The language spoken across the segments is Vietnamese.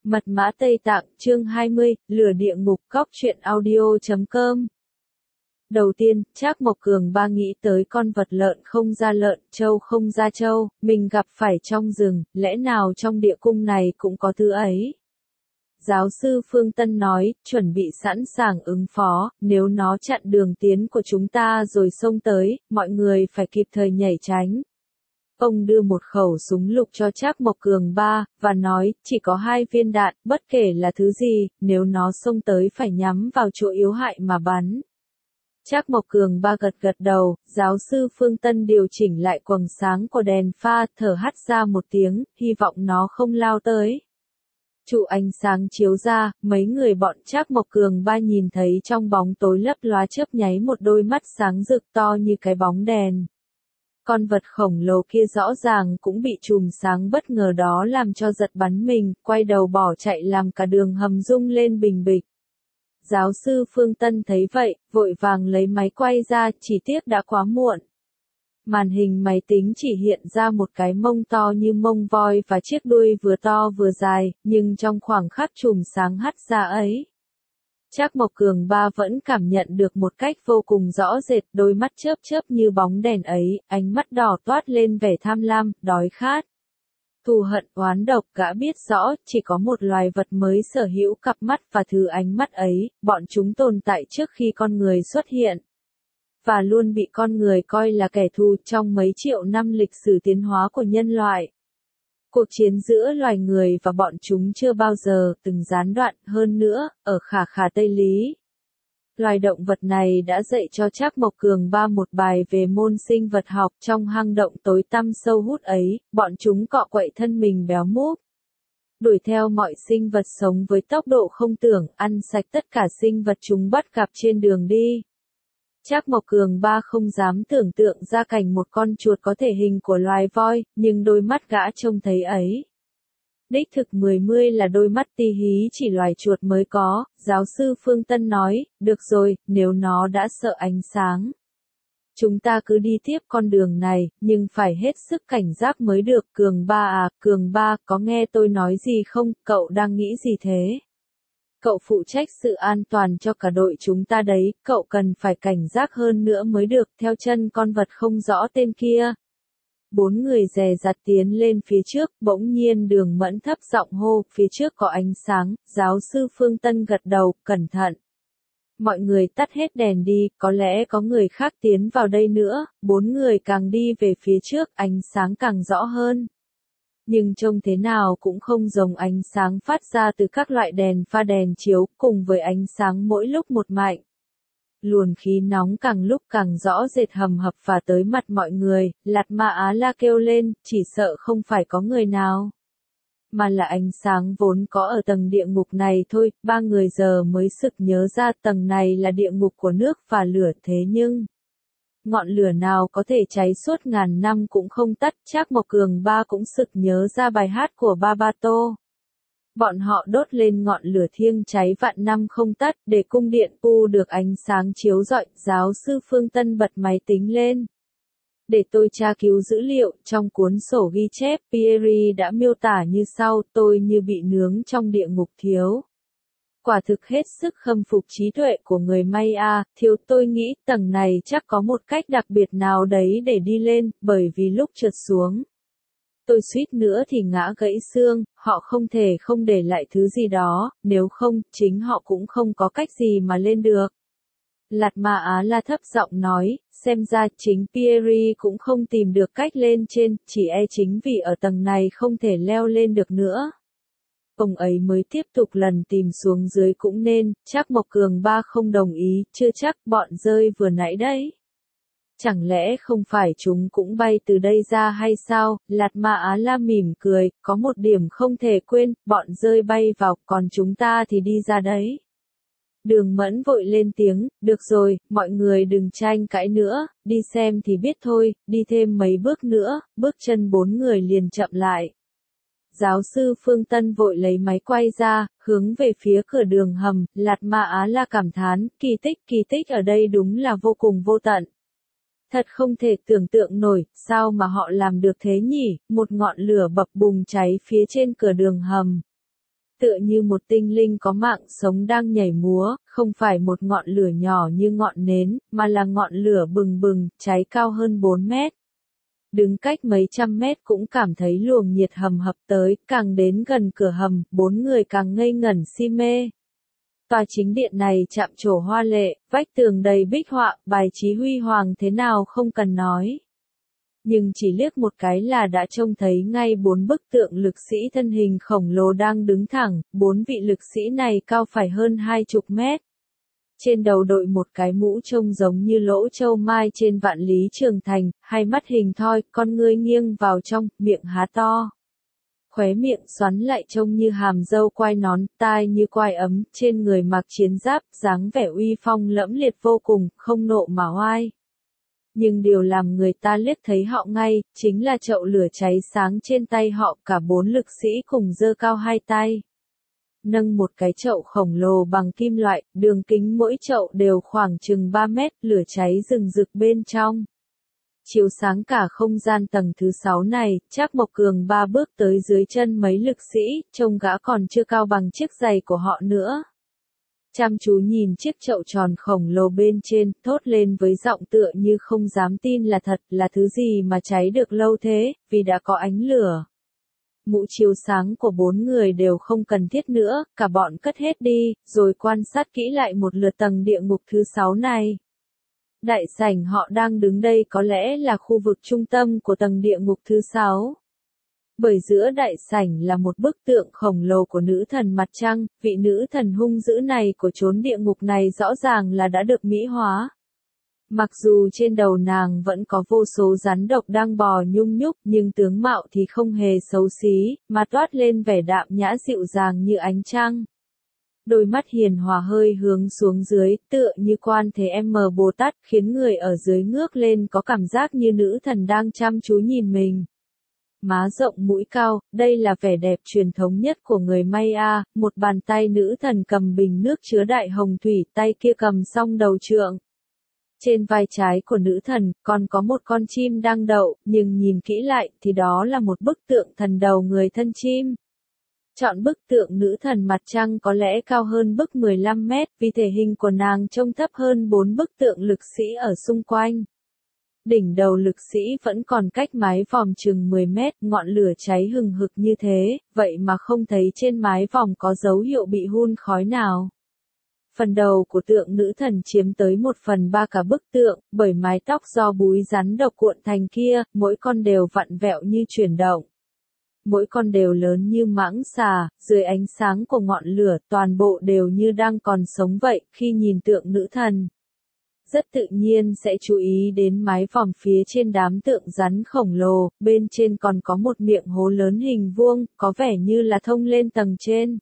Mật mã Tây Tạng, chương 20, lửa địa ngục, góc truyện audio.com. Đầu tiên, Trác Mộc Cường Ba nghĩ tới con vật lợn không ra lợn, trâu không ra trâu, mình gặp phải trong rừng, lẽ nào trong địa cung này cũng có thứ ấy? Giáo sư Phương Tân nói, chuẩn bị sẵn sàng ứng phó, nếu nó chặn đường tiến của chúng ta rồi xông tới, mọi người phải kịp thời nhảy tránh. Ông đưa một khẩu súng lục cho Trác Mộc Cường Ba, và nói, chỉ có 2 viên đạn, bất kể là thứ gì, nếu nó xông tới phải nhắm vào chỗ yếu hại mà bắn. Trác Mộc Cường Ba gật gật đầu, giáo sư Phương Tân điều chỉnh lại quầng sáng của đèn pha, thở hắt ra một tiếng, hy vọng nó không lao tới. Trụ ánh sáng chiếu ra, mấy người bọn Trác Mộc Cường Ba nhìn thấy trong bóng tối lấp lóa chớp nháy một đôi mắt sáng rực to như cái bóng đèn. Con vật khổng lồ kia rõ ràng cũng bị chùm sáng bất ngờ đó làm cho giật bắn mình, quay đầu bỏ chạy làm cả đường hầm rung lên bình bịch. Giáo sư Phương Tân thấy vậy, vội vàng lấy máy quay ra, chỉ tiếc đã quá muộn. Màn hình máy tính chỉ hiện ra một cái mông to như mông voi và chiếc đuôi vừa to vừa dài, nhưng trong khoảng khắc chùm sáng hắt ra ấy, Trác Mộc Cường Ba vẫn cảm nhận được một cách vô cùng rõ rệt, đôi mắt chớp chớp như bóng đèn ấy, ánh mắt đỏ toát lên vẻ tham lam, đói khát. Thù hận oán độc, gã biết rõ, chỉ có một loài vật mới sở hữu cặp mắt và thứ ánh mắt ấy, bọn chúng tồn tại trước khi con người xuất hiện. Và luôn bị con người coi là kẻ thù trong mấy triệu năm lịch sử tiến hóa của nhân loại. Cuộc chiến giữa loài người và bọn chúng chưa bao giờ từng gián đoạn, hơn nữa, ở Khả Khả Tây Lý. Loài động vật này đã dạy cho Trác Mộc Cường Ba một bài về môn sinh vật học. Trong hang động tối tăm sâu hút ấy, bọn chúng cọ quậy thân mình béo múp, đuổi theo mọi sinh vật sống với tốc độ không tưởng, ăn sạch tất cả sinh vật chúng bắt gặp trên đường đi. Trác Mộc Cường Ba không dám tưởng tượng ra cảnh một con chuột có thể hình của loài voi, nhưng đôi mắt gã trông thấy ấy. Đích thực 10 là đôi mắt tí hí chỉ loài chuột mới có, giáo sư Phương Tân nói, được rồi, nếu nó đã sợ ánh sáng. Chúng ta cứ đi tiếp con đường này, nhưng phải hết sức cảnh giác mới được. Cường Ba à, Cường Ba, có nghe tôi nói gì không, cậu đang nghĩ gì thế? Cậu phụ trách sự an toàn cho cả đội chúng ta đấy, cậu cần phải cảnh giác hơn nữa mới được, theo chân con vật không rõ tên kia. 4 người dè dặt tiến lên phía trước, bỗng nhiên Đường Mẫn thấp giọng hô, phía trước có ánh sáng, giáo sư Phương Tân gật đầu, cẩn thận. Mọi người tắt hết đèn đi, có lẽ có người khác tiến vào đây nữa. 4 người càng đi về phía trước, ánh sáng càng rõ hơn. Nhưng trông thế nào cũng không giống ánh sáng phát ra từ các loại đèn pha đèn chiếu, cùng với ánh sáng mỗi lúc một mạnh. Luồng khí nóng càng lúc càng rõ rệt hầm hập phả tới mặt mọi người, Lạt Ma Á La kêu lên, chỉ sợ không phải có người nào, mà là ánh sáng vốn có ở tầng địa ngục này thôi. 3 người giờ mới sực nhớ ra tầng này là địa ngục của nước và lửa, thế nhưng ngọn lửa nào có thể cháy suốt ngàn năm cũng không tắt. Trác Mộc Cường Ba cũng sực nhớ ra bài hát của Babato. Bọn họ đốt lên ngọn lửa thiêng cháy vạn năm không tắt, để cung điện U được ánh sáng chiếu rọi. Giáo sư Phương Tân bật máy tính lên. Để tôi tra cứu dữ liệu, trong cuốn sổ ghi chép, Pierre đã miêu tả như sau, tôi như bị nướng trong địa ngục thiếu. Quả thực hết sức khâm phục trí tuệ của người Maya, thiếu. Tôi nghĩ tầng này chắc có một cách đặc biệt nào đấy để đi lên, bởi vì lúc trượt xuống, tôi suýt nữa thì ngã gãy xương. Họ không thể không để lại thứ gì đó, nếu không, chính họ cũng không có cách gì mà lên được. Lạt Ma Á La thấp giọng nói, xem ra chính Pierre cũng không tìm được cách lên trên, chỉ e chính vì ở tầng này không thể leo lên được nữa. Ông ấy mới tiếp tục lần tìm xuống dưới cũng nên. Trác Mộc Cường Ba không đồng ý, chưa chắc, bọn rơi vừa nãy đấy. Chẳng lẽ không phải chúng cũng bay từ đây ra hay sao? Lạt Ma Á La mỉm cười, có một điểm không thể quên, bọn rơi bay vào, còn chúng ta thì đi ra đấy. Đường Mẫn vội lên tiếng, được rồi, mọi người đừng tranh cãi nữa, đi xem thì biết thôi. Đi thêm mấy bước nữa, bước chân 4 người liền chậm lại. Giáo sư Phương Tân vội lấy máy quay ra, hướng về phía cửa đường hầm. Lạt Ma Á La cảm thán, kỳ tích ở đây đúng là vô cùng vô tận. Thật không thể tưởng tượng nổi, sao mà họ làm được thế nhỉ? Một ngọn lửa bập bùng cháy phía trên cửa đường hầm. tựa như một tinh linh có mạng sống đang nhảy múa, không phải một ngọn lửa nhỏ như ngọn nến, mà là ngọn lửa bừng bừng, cháy cao hơn 4 mét. Đứng cách mấy trăm mét cũng cảm thấy luồng nhiệt hầm hập tới, càng đến gần cửa hầm, 4 người càng ngây ngẩn si mê. Tòa chính điện này chạm trổ hoa lệ, vách tường đầy bích họa, bài trí huy hoàng thế nào không cần nói. Nhưng chỉ liếc một cái là đã trông thấy ngay 4 bức tượng lực sĩ thân hình khổng lồ đang đứng thẳng, 4 vị lực sĩ này cao phải hơn 20 mét. Trên đầu đội một cái mũ trông giống như lỗ châu mai trên vạn lý trường thành, hai mắt hình thoi, con ngươi nghiêng vào trong, miệng há to. Khóe miệng xoắn lại trông như hàm dâu quai nón, tai như quai ấm, trên người mặc chiến giáp, dáng vẻ uy phong lẫm liệt vô cùng, không nộ mà oai. Nhưng điều làm người ta liếc thấy họ ngay, chính là chậu lửa cháy sáng trên tay họ, cả 4 lực sĩ cùng giơ cao hai tay. Nâng một cái chậu khổng lồ bằng kim loại, đường kính mỗi chậu đều khoảng chừng 3 mét, lửa cháy rừng rực bên trong. Chiếu sáng cả không gian tầng thứ 6 này, Trác Mộc Cường 3 bước tới dưới chân mấy lực sĩ, trông gã còn chưa cao bằng chiếc giày của họ nữa. Chăm chú nhìn chiếc chậu tròn khổng lồ bên trên, thốt lên với giọng tựa như không dám tin là thật, là thứ gì mà cháy được lâu thế, vì đã có ánh lửa. Mũ chiếu sáng của 4 người đều không cần thiết nữa, cả bọn cất hết đi, rồi quan sát kỹ lại một lượt tầng địa ngục thứ 6 này. Đại sảnh họ đang đứng đây có lẽ là khu vực trung tâm của tầng địa ngục thứ 6. Bởi giữa đại sảnh là một bức tượng khổng lồ của nữ thần mặt trăng, vị nữ thần hung dữ này của chốn địa ngục này rõ ràng là đã được mỹ hóa. Mặc dù trên đầu nàng vẫn có vô số rắn độc đang bò nhung nhúc, nhưng tướng mạo thì không hề xấu xí, mà toát lên vẻ đạm nhã dịu dàng như ánh trăng. Đôi mắt hiền hòa hơi hướng xuống dưới, tựa như Quan Thế Âm Bồ Tát, khiến người ở dưới ngước lên có cảm giác như nữ thần đang chăm chú nhìn mình. Má rộng mũi cao, đây là vẻ đẹp truyền thống nhất của người Maya, một bàn tay nữ thần cầm bình nước chứa đại hồng thủy, tay kia cầm song đầu trượng. Trên vai trái của nữ thần, còn có một con chim đang đậu, nhưng nhìn kỹ lại, thì đó là một bức tượng thần đầu người thân chim. Chọn bức tượng nữ thần mặt trăng có lẽ cao hơn bức 15 mét, vì thể hình của nàng trông thấp hơn 4 bức tượng lực sĩ ở xung quanh. Đỉnh đầu lực sĩ vẫn còn cách mái vòm chừng 10 mét, ngọn lửa cháy hừng hực như thế, vậy mà không thấy trên mái vòm có dấu hiệu bị hun khói nào. Phần đầu của tượng nữ thần chiếm tới 1/3 cả bức tượng, bởi mái tóc do búi rắn độc cuộn thành kia, mỗi con đều vặn vẹo như chuyển động. Mỗi con đều lớn như mãng xà, dưới ánh sáng của ngọn lửa, toàn bộ đều như đang còn sống vậy, khi nhìn tượng nữ thần. Rất tự nhiên sẽ chú ý đến mái vòm phía trên đám tượng rắn khổng lồ, bên trên còn có một miệng hố lớn hình vuông, có vẻ như là thông lên tầng trên.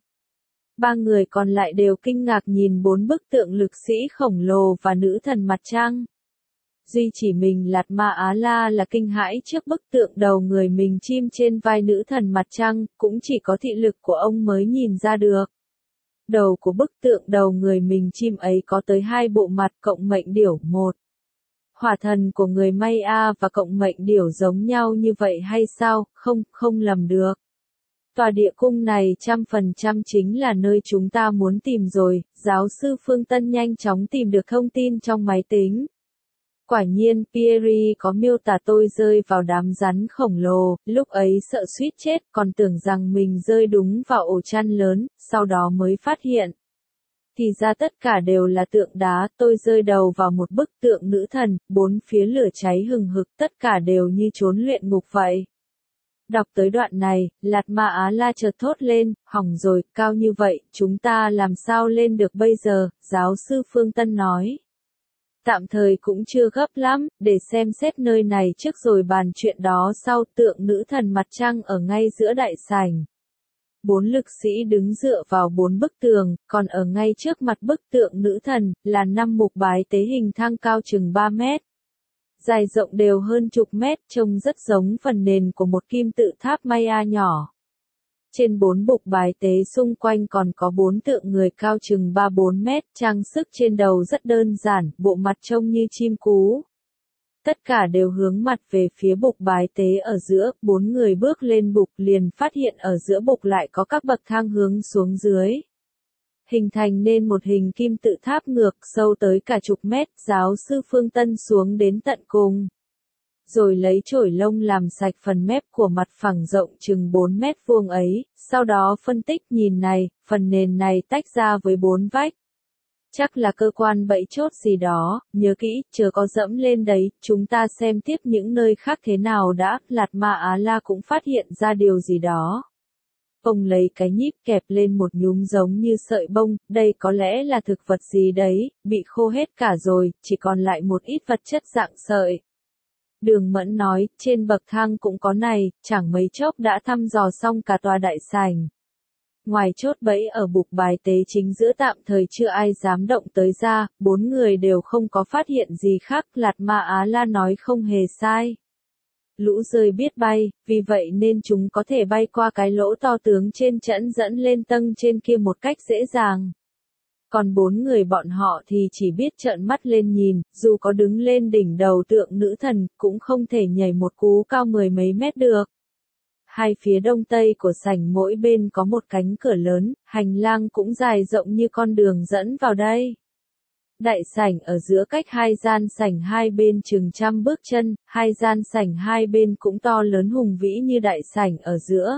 3 người còn lại đều kinh ngạc nhìn 4 bức tượng lực sĩ khổng lồ và nữ thần mặt trăng. Duy chỉ mình Lạt Ma Á La là kinh hãi trước bức tượng đầu người mình chim trên vai nữ thần mặt trăng, cũng chỉ có thị lực của ông mới nhìn ra được. Đầu của bức tượng đầu người mình chim ấy có tới 2 bộ mặt cộng mệnh điểu 1. Hỏa thần của người Maya và cộng mệnh điểu giống nhau như vậy hay sao, không lầm được. Tòa địa cung này 100% chính là nơi chúng ta muốn tìm rồi, giáo sư Phương Tân nhanh chóng tìm được thông tin trong máy tính. Quả nhiên Pierre có miêu tả tôi rơi vào đám rắn khổng lồ, lúc ấy sợ suýt chết, còn tưởng rằng mình rơi đúng vào ổ chăn lớn, sau đó mới phát hiện. Thì ra tất cả đều là tượng đá, tôi rơi đầu vào một bức tượng nữ thần, 4 phía lửa cháy hừng hực, tất cả đều như chốn luyện ngục vậy. Đọc tới đoạn này, Lạt Ma Á La chợt thốt lên, hỏng rồi, cao như vậy, chúng ta làm sao lên được bây giờ, giáo sư Phương Tân nói. Tạm thời cũng chưa gấp lắm, để xem xét nơi này trước rồi bàn chuyện đó sau. Tượng nữ thần mặt trăng ở ngay giữa đại sảnh. 4 lực sĩ đứng dựa vào 4 bức tường, còn ở ngay trước mặt bức tượng nữ thần, là 5 mục bái tế hình thang cao chừng 3 mét. Dài rộng đều hơn chục mét, trông rất giống phần nền của một kim tự tháp Maya nhỏ. Trên 4 bục bái tế xung quanh còn có 4 tượng người cao chừng 3-4 mét, trang sức trên đầu rất đơn giản, bộ mặt trông như chim cú. Tất cả đều hướng mặt về phía bục bái tế ở giữa, 4 người bước lên bục liền phát hiện ở giữa bục lại có các bậc thang hướng xuống dưới. Hình thành nên một hình kim tự tháp ngược sâu tới cả chục mét, giáo sư Phương Tân xuống đến tận cùng. Rồi lấy chổi lông làm sạch phần mép của mặt phẳng rộng chừng 4 mét vuông ấy, sau đó phân tích nhìn này, phần nền này tách ra với 4 vách. Chắc là cơ quan bẫy chốt gì đó, nhớ kỹ, chờ có dẫm lên đấy, chúng ta xem tiếp những nơi khác thế nào đã, Lạt Ma Á La cũng phát hiện ra điều gì đó. Ông lấy cái nhíp kẹp lên một nhúm giống như sợi bông, đây có lẽ là thực vật gì đấy, bị khô hết cả rồi, chỉ còn lại một ít vật chất dạng sợi. Đường Mẫn nói, trên bậc thang cũng có này, chẳng mấy chốc đã thăm dò xong cả tòa đại sảnh. Ngoài chốt bẫy ở bục bài tế chính giữa tạm thời chưa ai dám động tới ra, 4 người đều không có phát hiện gì khác, Lạt Ma Á La nói không hề sai. Lũ rơi biết bay, vì vậy nên chúng có thể bay qua cái lỗ to tướng trên trẫn dẫn lên tầng trên kia một cách dễ dàng. Còn 4 người bọn họ thì chỉ biết trợn mắt lên nhìn, dù có đứng lên đỉnh đầu tượng nữ thần, cũng không thể nhảy một cú cao 10 mấy mét được. Hai phía đông tây của sảnh mỗi bên có một cánh cửa lớn, hành lang cũng dài rộng như con đường dẫn vào đây. Đại sảnh ở giữa cách hai gian sảnh hai bên chừng 100 bước chân, hai gian sảnh hai bên cũng to lớn hùng vĩ như đại sảnh ở giữa.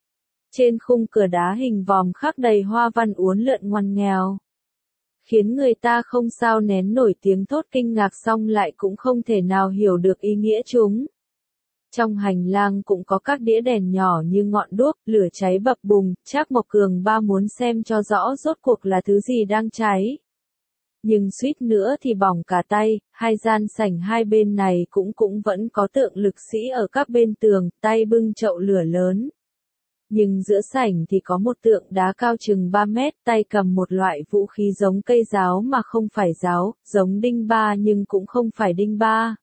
Trên khung cửa đá hình vòm khắc đầy hoa văn uốn lượn ngoằn nghèo, khiến người ta không sao nén nổi tiếng thốt kinh ngạc xong lại cũng không thể nào hiểu được ý nghĩa chúng. Trong hành lang cũng có các đĩa đèn nhỏ như ngọn đuốc, lửa cháy bập bùng, Trác Mộc Cường ba muốn xem cho rõ rốt cuộc là thứ gì đang cháy. Nhưng suýt nữa thì bỏng cả tay, hai gian sảnh hai bên này cũng vẫn có tượng lực sĩ ở các bên tường, tay bưng chậu lửa lớn. Nhưng giữa sảnh thì có một tượng đá cao chừng 3 mét, tay cầm một loại vũ khí giống cây giáo mà không phải giáo, giống đinh ba nhưng cũng không phải đinh ba.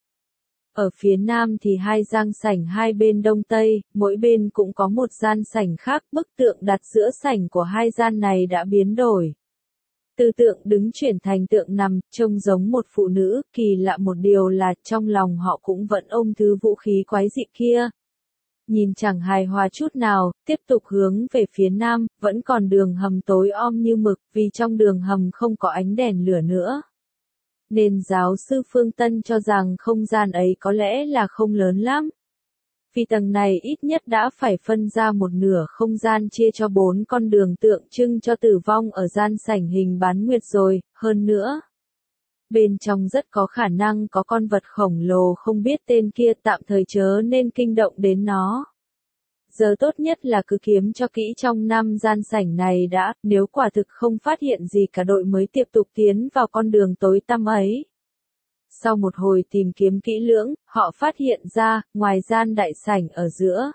Ở phía nam thì hai gian sảnh hai bên đông tây, mỗi bên cũng có một gian sảnh khác, bức tượng đặt giữa sảnh của hai gian này đã biến đổi. Từ tượng đứng chuyển thành tượng nằm, trông giống một phụ nữ, kỳ lạ một điều là trong lòng họ cũng vẫn ôm thứ vũ khí quái dị kia. Nhìn chẳng hài hòa chút nào, tiếp tục hướng về phía nam, vẫn còn đường hầm tối om như mực, vì trong đường hầm không có ánh đèn lửa nữa. Nên giáo sư Phương Tân cho rằng không gian ấy có lẽ là không lớn lắm. Vì tầng này ít nhất đã phải phân ra một nửa không gian chia cho 4 con đường tượng trưng cho tử vong ở gian sảnh hình bán nguyệt rồi, hơn nữa. Bên trong rất có khả năng có con vật khổng lồ không biết tên kia, tạm thời chớ nên kinh động đến nó. Giờ tốt nhất là cứ kiếm cho kỹ trong 5 gian sảnh này đã, nếu quả thực không phát hiện gì cả đội mới tiếp tục tiến vào con đường tối tăm ấy. Sau một hồi tìm kiếm kỹ lưỡng, họ phát hiện ra, ngoài gian đại sảnh ở giữa,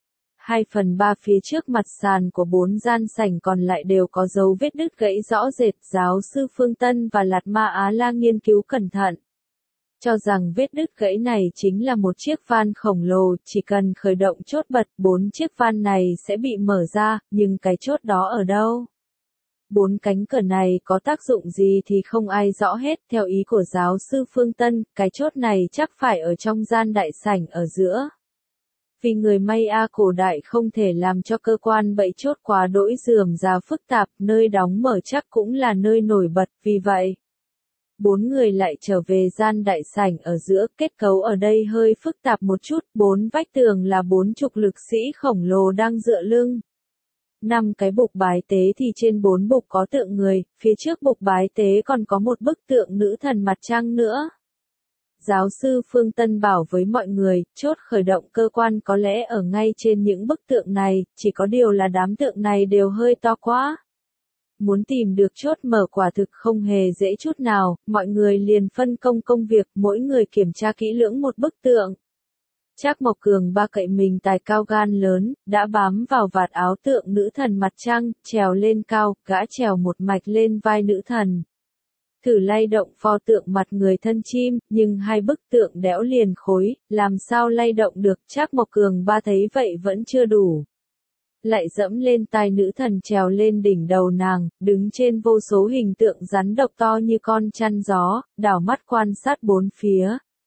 2/3 phía trước mặt sàn của 4 gian sảnh còn lại đều có dấu vết đứt gãy rõ rệt. Giáo sư Phương Tân và Lạt Ma Á La nghiên cứu cẩn thận, cho rằng vết đứt gãy này chính là một chiếc van khổng lồ, chỉ cần khởi động chốt bật, 4 chiếc van này sẽ bị mở ra, nhưng cái chốt đó ở đâu? 4 cánh cửa này có tác dụng gì thì không ai rõ hết, theo ý của giáo sư Phương Tân, cái chốt này chắc phải ở trong gian đại sảnh ở giữa. Vì người Maya cổ đại không thể làm cho cơ quan bẫy chốt quá đỗi rườm rà phức tạp, nơi đóng mở chắc cũng là nơi nổi bật, vì vậy 4 người lại trở về gian đại sảnh ở giữa, kết cấu ở đây hơi phức tạp một chút, 4 vách tường là 4 trục lực sĩ khổng lồ đang dựa lưng. 5 cái bục bái tế thì trên 4 bục có tượng người, phía trước bục bái tế còn có một bức tượng nữ thần mặt trăng nữa. Giáo sư Phương Tân bảo với mọi người, chốt khởi động cơ quan có lẽ ở ngay trên những bức tượng này, chỉ có điều là đám tượng này đều hơi to quá. Muốn tìm được chốt mở quả thực không hề dễ chút nào, mọi người liền phân công công việc, mỗi người kiểm tra kỹ lưỡng một bức tượng. Trác Mộc Cường ba cậy mình tài cao gan lớn, đã bám vào vạt áo tượng nữ thần mặt trăng, trèo lên cao, gã trèo một mạch lên vai nữ thần. Thử lay động pho tượng mặt người thân chim, nhưng hai bức tượng đẽo liền khối, làm sao lay động được, Trác Mộc Cường ba thấy vậy vẫn chưa đủ. Lại dẫm lên tai nữ thần trèo lên đỉnh đầu nàng, đứng trên vô số hình tượng rắn độc to như con chăn gió, đảo mắt quan sát bốn phía.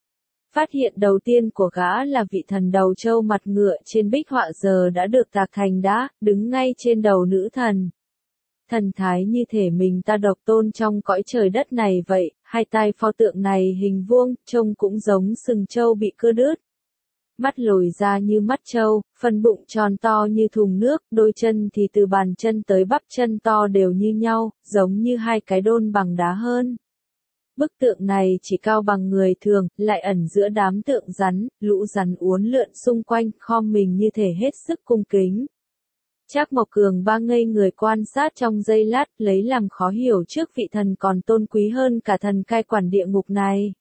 phát hiện đầu tiên của gã là vị thần đầu trâu mặt ngựa trên bích họa giờ đã được tạc thành đá, đứng ngay trên đầu nữ thần. Thần thái như thể mình ta độc tôn trong cõi trời đất này vậy, hai tai pho tượng này hình vuông, trông cũng giống sừng trâu bị cưa đứt. Mắt lồi ra như mắt trâu, phần bụng tròn to như thùng nước, đôi chân thì từ bàn chân tới bắp chân to đều như nhau, giống như hai cái đôn bằng đá hơn. Bức tượng này chỉ cao bằng người thường, lại ẩn giữa đám tượng rắn, lũ rắn uốn lượn xung quanh, khom mình như thể hết sức cung kính. Trác Mộc Cường Ba ngây người quan sát trong giây lát, lấy làm khó hiểu trước vị thần còn tôn quý hơn cả thần cai quản địa ngục này.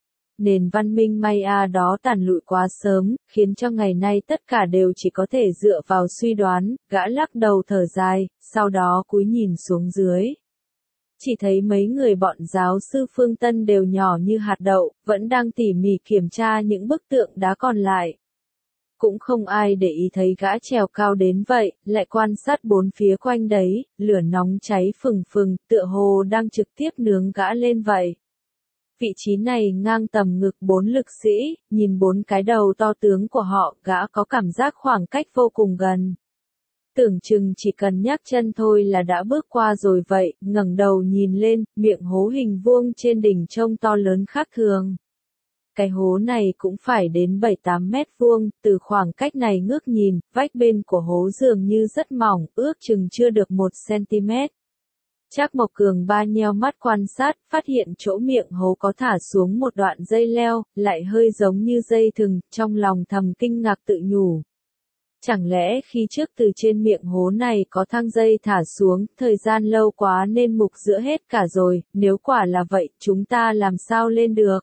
Nền văn minh Maya đó tàn lụi quá sớm, khiến cho ngày nay tất cả đều chỉ có thể dựa vào suy đoán, gã lắc đầu thở dài, sau đó cúi nhìn xuống dưới. Chỉ thấy mấy người bọn giáo sư Phương Tân đều nhỏ như hạt đậu, vẫn đang tỉ mỉ kiểm tra những bức tượng đá còn lại. Cũng không ai để ý thấy gã trèo cao đến vậy, lại quan sát bốn phía quanh đấy, lửa nóng cháy phừng phừng, tựa hồ đang trực tiếp nướng gã lên vậy. Vị trí này ngang tầm ngực bốn lực sĩ, nhìn bốn cái đầu to tướng của họ, gã có cảm giác khoảng cách vô cùng gần. Tưởng chừng chỉ cần nhấc chân thôi là đã bước qua rồi vậy, ngẩng đầu nhìn lên, miệng hố hình vuông trên đỉnh trông to lớn khác thường. Cái hố này cũng phải đến 7-8 mét vuông, từ khoảng cách này ngước nhìn, vách bên của hố dường như rất mỏng, ước chừng chưa được 1 cm. Trác Mộc Cường Ba nheo mắt quan sát, phát hiện chỗ miệng hố có thả xuống một đoạn dây leo, lại hơi giống như dây thừng, trong lòng thầm kinh ngạc tự nhủ. Chẳng lẽ khi trước từ trên miệng hố này có thang dây thả xuống, thời gian lâu quá nên mục giữa hết cả rồi, nếu quả là vậy, chúng ta làm sao lên được?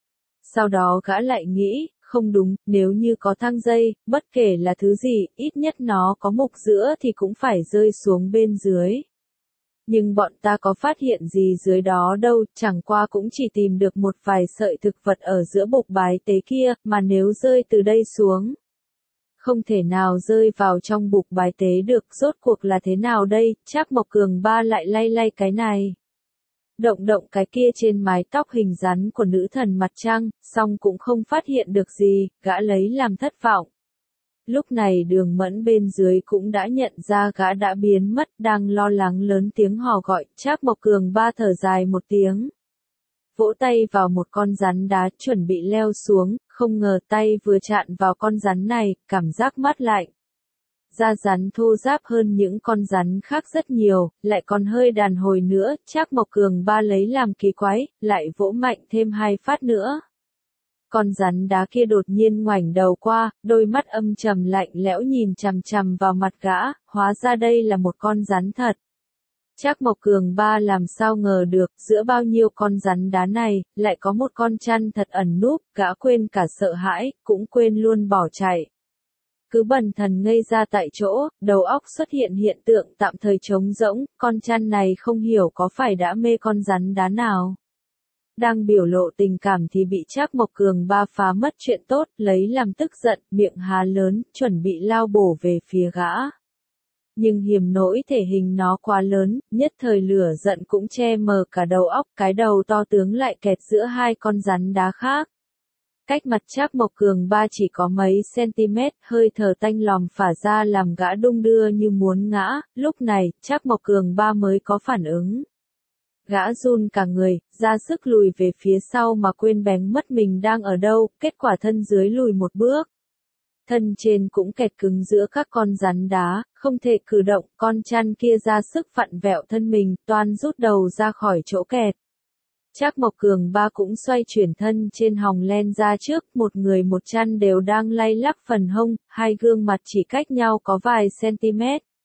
Sau đó gã lại nghĩ, không đúng, nếu như có thang dây, bất kể là thứ gì, ít nhất nó có mục giữa thì cũng phải rơi xuống bên dưới. Nhưng bọn ta có phát hiện gì dưới đó đâu, chẳng qua cũng chỉ tìm được một vài sợi thực vật ở giữa bục bái tế kia, mà nếu rơi từ đây xuống. Không thể nào rơi vào trong bục bái tế được, rốt cuộc là thế nào đây, Trác Mộc Cường Ba lại lay lay cái này. Động động cái kia trên mái tóc hình rắn của nữ thần mặt trăng, song cũng không phát hiện được gì, gã lấy làm thất vọng. Lúc này Đường Mẫn bên dưới cũng đã nhận ra gã đã biến mất, đang lo lắng lớn tiếng hò gọi, Trác Mộc Cường Ba thở dài một tiếng. Vỗ tay vào một con rắn đá chuẩn bị leo xuống, không ngờ tay vừa chạm vào con rắn này, cảm giác mát lạnh. Da rắn thô ráp hơn những con rắn khác rất nhiều, lại còn hơi đàn hồi nữa, Trác Mộc Cường Ba lấy làm kỳ quái, lại vỗ mạnh thêm 2 phát nữa. Con rắn đá kia đột nhiên ngoảnh đầu qua, đôi mắt âm trầm lạnh lẽo nhìn chằm chằm vào mặt gã, hóa ra đây là một con rắn thật. Trác Mộc Cường Ba làm sao ngờ được, giữa bao nhiêu con rắn đá này, lại có một con chăn thật ẩn núp, gã quên cả sợ hãi, cũng quên luôn bỏ chạy. Cứ bần thần ngây ra tại chỗ, đầu óc xuất hiện hiện tượng tạm thời trống rỗng, con chăn này không hiểu có phải đã mê con rắn đá nào. Đang biểu lộ tình cảm thì bị Trác Mộc Cường Ba phá mất chuyện tốt, lấy làm tức giận, miệng há lớn, chuẩn bị lao bổ về phía gã. Nhưng hiểm nỗi thể hình nó quá lớn, nhất thời lửa giận cũng che mờ cả đầu óc, cái đầu to tướng lại kẹt giữa hai con rắn đá khác. Cách mặt Trác Mộc Cường Ba chỉ có mấy cm, hơi thở tanh lòm phả ra làm gã đung đưa như muốn ngã, lúc này, Trác Mộc Cường Ba mới có phản ứng. Gã run cả người, ra sức lùi về phía sau mà quên bén mất mình đang ở đâu, kết quả thân dưới lùi một bước. Thân trên cũng kẹt cứng giữa các con rắn đá, không thể cử động, con chăn kia ra sức vặn vẹo thân mình, toan rút đầu ra khỏi chỗ kẹt. Trác Mộc Cường Ba cũng xoay chuyển thân trên hòng len ra trước, một người một chăn đều đang lay lắc phần hông, hai gương mặt chỉ cách nhau có vài cm.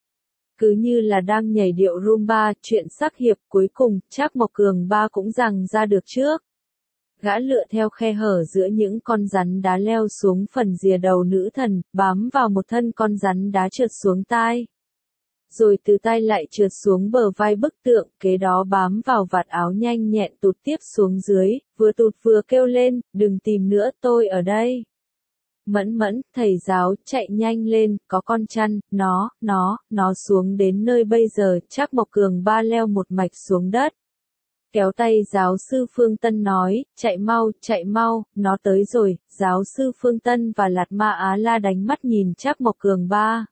Cứ như là đang nhảy điệu Rumba, chuyện sắc hiệp, cuối cùng, Trác Mộc Cường Ba cũng giằng ra được trước. Gã lựa theo khe hở giữa những con rắn đá leo xuống phần rìa đầu nữ thần, bám vào một thân con rắn đá trượt xuống tai. Rồi từ tay lại trượt xuống bờ vai bức tượng, kế đó bám vào vạt áo nhanh nhẹn tụt tiếp xuống dưới, vừa tụt vừa kêu lên, đừng tìm nữa, tôi ở đây. Mẫn mẫn, thầy giáo, chạy nhanh lên, có con chăn, nó xuống đến nơi bây giờ, Trác Mộc Cường Ba leo một mạch xuống đất. Kéo tay giáo sư Phương Tân nói, chạy mau, nó tới rồi. Giáo sư Phương Tân và Lạt Ma Á La đánh mắt nhìn Trác Mộc Cường ba.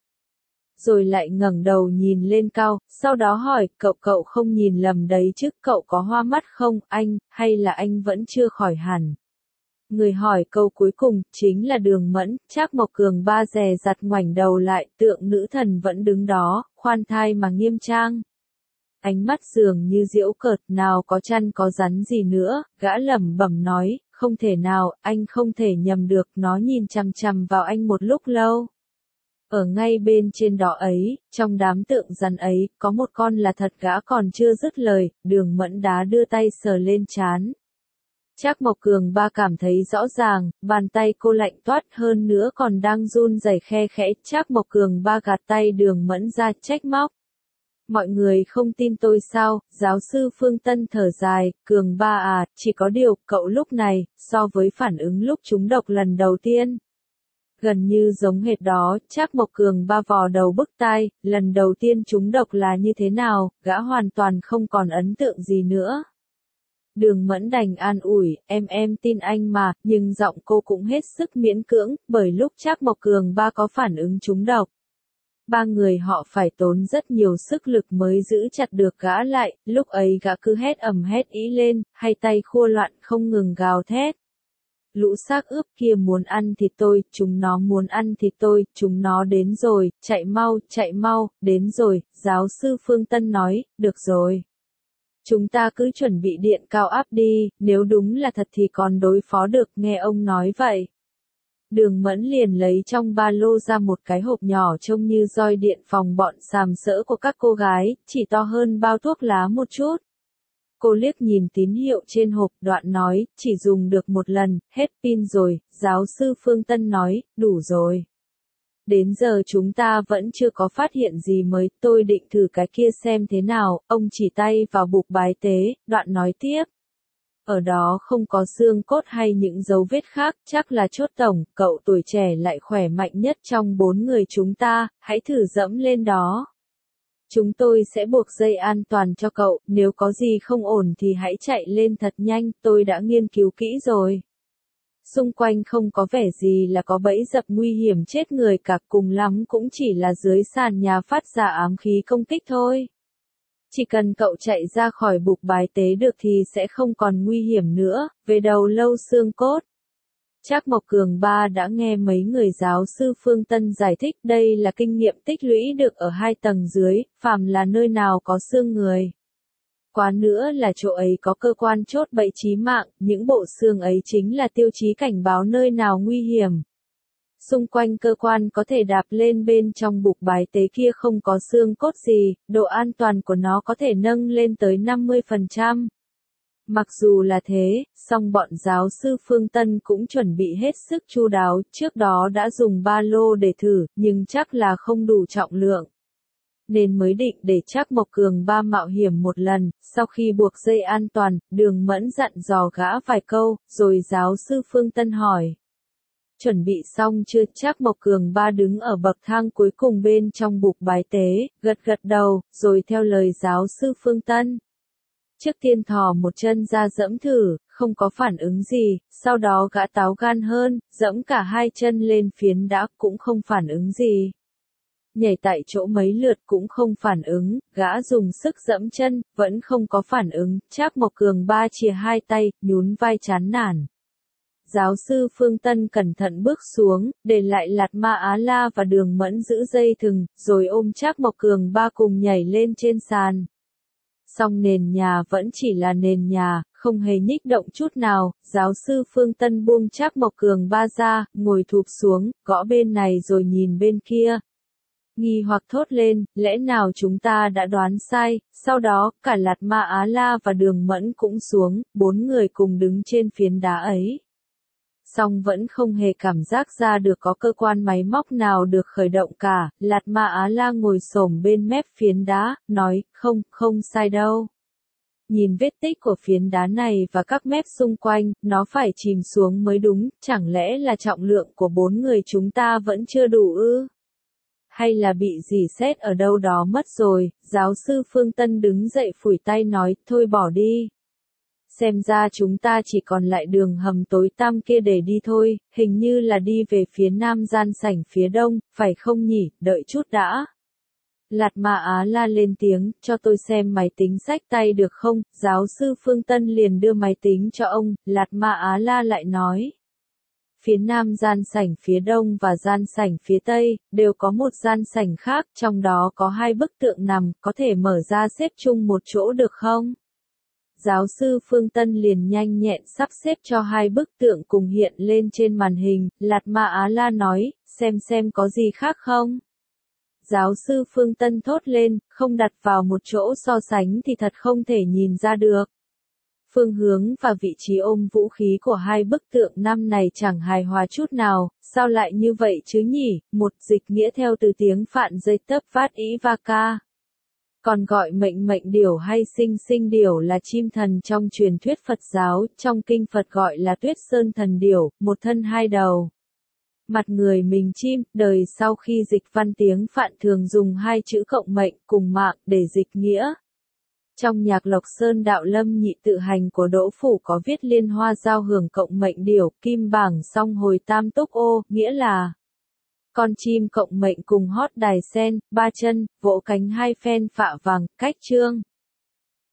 Rồi lại ngẩng đầu nhìn lên cao, sau đó hỏi, cậu không nhìn lầm đấy chứ, cậu có hoa mắt không, anh, hay là anh vẫn chưa khỏi hẳn? Người hỏi câu cuối cùng, chính là Đường Mẫn. Trác Mộc Cường ba dè dặt ngoảnh đầu lại, tượng nữ thần vẫn đứng đó, khoan thai mà nghiêm trang. Ánh mắt dường như giễu cợt, nào có chăn có rắn gì nữa, gã lẩm bẩm nói, không thể nào, anh không thể nhầm được, nó nhìn chằm chằm vào anh một lúc lâu. Ở ngay bên trên đó ấy, trong đám tượng rắn ấy, có một con là thật, gã còn chưa dứt lời, Đường Mẫn đá đưa tay sờ lên trán. Trác Mộc Cường ba cảm thấy rõ ràng, bàn tay cô lạnh toát, hơn nữa còn đang run rẩy khe khẽ. Trác Mộc Cường ba gạt tay Đường Mẫn ra, trách móc. Mọi người không tin tôi sao? Giáo sư Phương Tân thở dài, Cường ba à, chỉ có điều, cậu lúc này, so với phản ứng lúc trúng độc lần đầu tiên. Gần như giống hệt đó, Trác Mộc Cường ba vò đầu bứt tai, lần đầu tiên trúng độc là như thế nào, gã hoàn toàn không còn ấn tượng gì nữa. Đường Mẫn đành an ủi, em tin anh mà, nhưng giọng cô cũng hết sức miễn cưỡng, bởi lúc Trác Mộc Cường ba có phản ứng trúng độc. Ba người họ phải tốn rất nhiều sức lực mới giữ chặt được gã lại, lúc ấy gã cứ hét ầm hét ý lên, hai tay khua loạn không ngừng gào thét. Lũ xác ướp kia muốn ăn thịt tôi, chúng nó muốn ăn thịt tôi, chúng nó đến rồi, chạy mau, đến rồi. Giáo sư Phương Tân nói, được rồi. Chúng ta cứ chuẩn bị điện cao áp đi, nếu đúng là thật thì còn đối phó được, nghe ông nói vậy. Đường Mẫn liền lấy trong ba lô ra một cái hộp nhỏ trông như roi điện phòng bọn sàm sỡ của các cô gái, chỉ to hơn bao thuốc lá một chút. Cô liếc nhìn tín hiệu trên hộp, đoạn nói, chỉ dùng được một lần, hết pin rồi. Giáo sư Phương Tân nói, đủ rồi. Đến giờ chúng ta vẫn chưa có phát hiện gì mới, tôi định thử cái kia xem thế nào. Ông chỉ tay vào bục bái tế, đoạn nói tiếp. Ở đó không có xương cốt hay những dấu vết khác, chắc là chốt tổng, cậu tuổi trẻ lại khỏe mạnh nhất trong 4 người chúng ta, hãy thử dẫm lên đó. Chúng tôi sẽ buộc dây an toàn cho cậu, nếu có gì không ổn thì hãy chạy lên thật nhanh, tôi đã nghiên cứu kỹ rồi. Xung quanh không có vẻ gì là có bẫy dập nguy hiểm chết người cả, cùng lắm cũng chỉ là dưới sàn nhà phát ra ám khí công kích thôi. Chỉ cần cậu chạy ra khỏi bục bái tế được thì sẽ không còn nguy hiểm nữa, về đầu lâu xương cốt. Trác Mộc Cường ba đã nghe mấy người giáo sư Phương Tân giải thích, đây là kinh nghiệm tích lũy được ở 2 tầng dưới, phàm là nơi nào có xương người. Quá nữa là chỗ ấy có cơ quan chốt bẫy chí mạng, những bộ xương ấy chính là tiêu chí cảnh báo nơi nào nguy hiểm. Xung quanh cơ quan có thể đạp lên bên trong bục bái tế kia không có xương cốt gì, độ an toàn của nó có thể nâng lên tới 50%. Mặc dù là thế, song bọn giáo sư Phương Tân cũng chuẩn bị hết sức chu đáo, trước đó đã dùng ba lô để thử, nhưng chắc là không đủ trọng lượng. Nên mới định để Trác Mộc Cường ba mạo hiểm một lần, sau khi buộc dây an toàn, Đường Mẫn dặn dò gã vài câu, rồi giáo sư Phương Tân hỏi. Chuẩn bị xong chưa? Trác Mộc Cường ba đứng ở bậc thang cuối cùng bên trong bục bái tế, gật đầu, rồi theo lời giáo sư Phương Tân. Trước tiên thò một chân ra dẫm thử, không có phản ứng gì, sau đó gã táo gan hơn, dẫm cả 2 chân lên phiến đá cũng không phản ứng gì. Nhảy tại chỗ mấy lượt cũng không phản ứng, gã dùng sức dẫm chân, vẫn không có phản ứng, Trác Mộc Cường ba chìa 2 tay, nhún vai chán nản. Giáo sư Phương Tân cẩn thận bước xuống, để lại Lạt Ma Á La và Đường Mẫn giữ dây thừng, rồi ôm Trác Mộc Cường ba cùng nhảy lên trên sàn. Song nền nhà vẫn chỉ là nền nhà, không hề nhích động chút nào, giáo sư Phương Tân buông Trác Mộc Cường ba ra, ngồi thụp xuống, gõ bên này rồi nhìn bên kia. Nghi hoặc thốt lên, lẽ nào chúng ta đã đoán sai, sau đó, cả Lạt Ma Á La và Đường Mẫn cũng xuống, 4 người cùng đứng trên phiến đá ấy. Song vẫn không hề cảm giác ra được có cơ quan máy móc nào được khởi động cả, Lạt Ma Á La ngồi xổm bên mép phiến đá, nói, không sai đâu. Nhìn vết tích của phiến đá này và các mép xung quanh, nó phải chìm xuống mới đúng, chẳng lẽ là trọng lượng của 4 người chúng ta vẫn chưa đủ ư? Hay là bị rỉ sét ở đâu đó mất rồi? Giáo sư Phương Tân đứng dậy phủi tay nói, thôi bỏ đi. xem ra chúng ta chỉ còn lại đường hầm tối tăm kia để đi thôi, hình như là đi về phía nam gian sảnh phía đông, phải không nhỉ, đợi chút đã. Lạt Ma Á La lên tiếng, cho tôi xem máy tính xách tay được không, giáo sư Phương Tân liền đưa máy tính cho ông, Lạt Ma Á La lại nói. Phía nam gian sảnh phía đông và gian sảnh phía tây, đều có một gian sảnh khác, trong đó có 2 bức tượng nằm, có thể mở ra xếp chung một chỗ được không? Giáo sư Phương Tân liền nhanh nhẹn sắp xếp cho 2 bức tượng cùng hiện lên trên màn hình, Lạt Ma Á La nói, xem có gì khác không? Giáo sư Phương Tân thốt lên, không đặt vào một chỗ so sánh thì thật không thể nhìn ra được. Phương hướng và vị trí ôm vũ khí của 2 bức tượng năm này chẳng hài hòa chút nào, sao lại như vậy chứ nhỉ? Một dịch nghĩa theo từ tiếng Phạn dây tấp phát ý va ca. Còn gọi mệnh điểu hay sinh điểu là chim thần trong truyền thuyết Phật giáo, trong kinh Phật gọi là Tuyết Sơn thần điểu, một thân 2 đầu. Mặt người mình chim, đời sau khi dịch văn tiếng Phạn thường dùng 2 chữ cộng mệnh cùng mạng để dịch nghĩa. Trong nhạc Lộc Sơn Đạo Lâm Nhị Tự Hành của Đỗ Phủ có viết liên hoa giao hưởng cộng mệnh điểu, kim bảng song hồi tam túc ô, nghĩa là con chim cộng mệnh cùng hót đài sen, 3 chân, vỗ cánh 2 phen phạ vàng, cách chương.